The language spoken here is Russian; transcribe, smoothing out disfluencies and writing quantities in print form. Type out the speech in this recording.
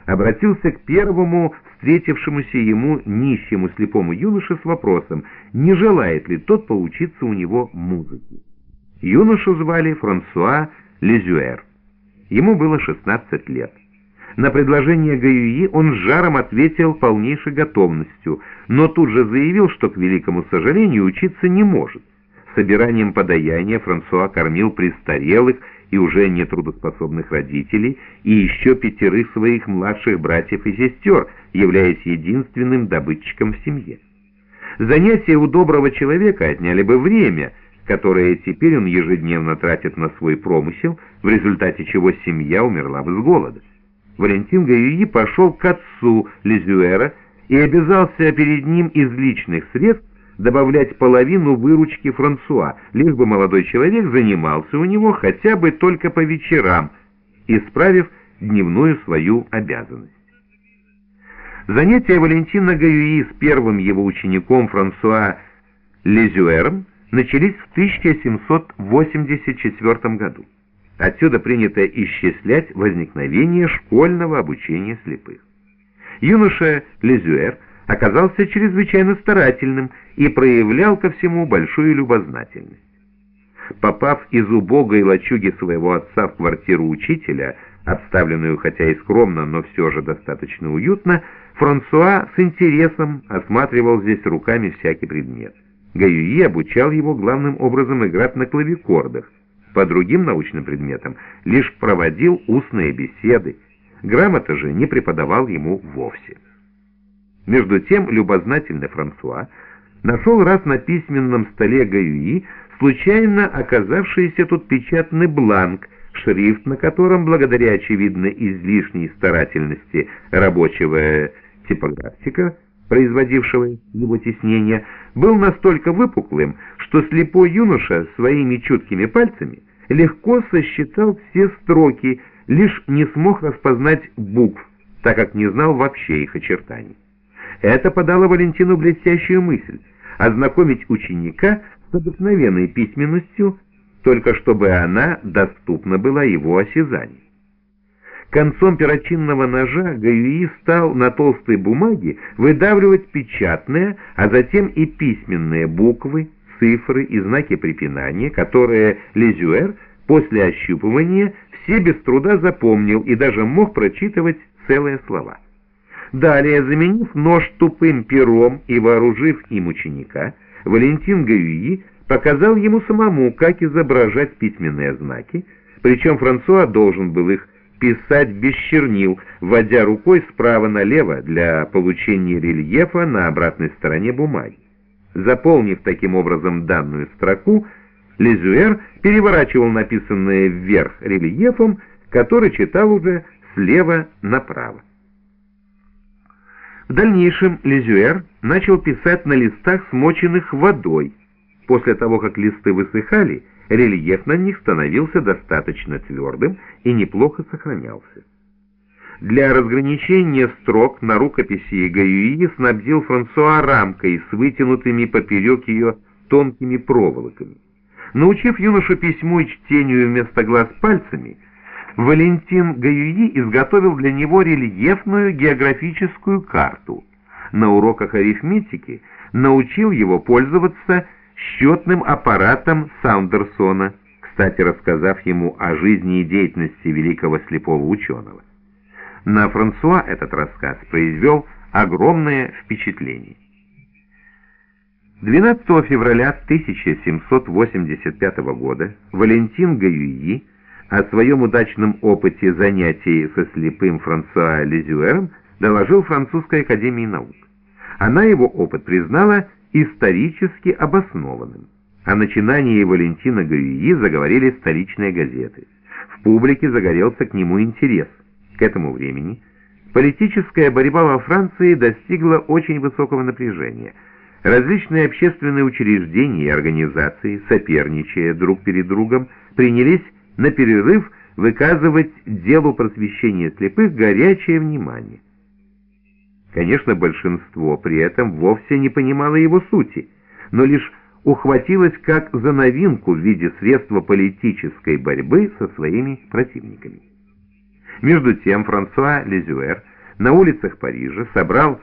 обратился к первому встретившемуся ему нищему слепому юноше с вопросом, не желает ли тот поучиться у него музыке. Юношу звали Франсуа Лизюэр. Ему было 16 лет. На предложение Гаюи он с жаром ответил полнейшей готовностью, но тут же заявил, что, к великому сожалению, учиться не может. Собиранием подаяния Франсуа кормил престарелых и уже нетрудоспособных родителей и еще 5 своих младших братьев и сестер, являясь единственным добытчиком в семье. Занятия у доброго человека отняли бы время, которое теперь он ежедневно тратит на свой промысел, в результате чего семья умерла бы с голода. Валентин Гаюи пошел к отцу Лизюэра и обязался перед ним из личных средств добавлять половину выручки Франсуа, лишь бы молодой человек занимался у него хотя бы только по вечерам, исправив дневную свою обязанность. Занятия Валентина Гаюи с первым его учеником Франсуа Лизюэром начались в 1784 году. Отсюда принято исчислять возникновение школьного обучения слепых. Юноша Лизюэр оказался чрезвычайно старательным и проявлял ко всему большую любознательность. Попав из убогой лачуги своего отца в квартиру учителя, обставленную хотя и скромно, но все же достаточно уютно, Франсуа с интересом осматривал здесь руками всякий предмет. Гаюи обучал его главным образом играть на клавикордах, по другим научным предметам лишь проводил устные беседы, грамоты же не преподавал ему вовсе. Между тем любознательный Франсуа нашел раз на письменном столе Гаюи случайно оказавшийся тут печатный бланк, шрифт на котором, благодаря очевидно излишней старательности рабочего типографика, производившего его тиснение, был настолько выпуклым, что слепой юноша своими чуткими пальцами легко сосчитал все строки, лишь не смог распознать букв, так как не знал вообще их очертаний. Это подало Валентину блестящую мысль — ознакомить ученика с обыкновенной письменностью, только чтобы она доступна была его осязанию. Концом перочинного ножа Гаюи стал на толстой бумаге выдавливать печатные, а затем и письменные буквы, цифры и знаки препинания, которые Лизюэр после ощупывания все без труда запомнил и даже мог прочитывать целые слова. Далее, заменив нож тупым пером и вооружив им ученика, Валентин Гаюи показал ему самому, как изображать письменные знаки, причем Франсуа должен был их писать без чернил, вводя рукой справа налево для получения рельефа на обратной стороне бумаги. Заполнив таким образом данную строку, Лизюэр переворачивал написанное вверх рельефом, который читал уже слева направо. В дальнейшем Лизюэр начал писать на листах, смоченных водой. После того, как листы высыхали, рельеф на них становился достаточно твердым и неплохо сохранялся. Для разграничения строк на рукописи Гаюи снабдил Франсуа рамкой с вытянутыми поперек ее тонкими проволоками. Научив юношу письму и чтению вместо глаз пальцами, Валентин Гаюи изготовил для него рельефную географическую карту. На уроках арифметики научил его пользоваться счетным аппаратом Саундерсона, кстати, рассказав ему о жизни и деятельности великого слепого ученого. На Франсуа этот рассказ произвел огромное впечатление. 12 февраля 1785 года Валентин Гаюи о своем удачном опыте занятий со слепым Франсуа Лизюэром доложил Французской академии наук. Она его опыт признала исторически обоснованным. О начинании Валентина Гаюи заговорили столичные газеты. В публике загорелся к нему интерес. К этому времени политическая борьба во Франции достигла очень высокого напряжения. Различные общественные учреждения и организации, соперничая друг перед другом, принялись на перерыв выказывать делу просвещения слепых горячее внимание. Конечно, большинство при этом вовсе не понимало его сути, но лишь ухватилось как за новинку в виде средства политической борьбы со своими противниками. Между тем Франсуа Лизюэр на улицах Парижа собрал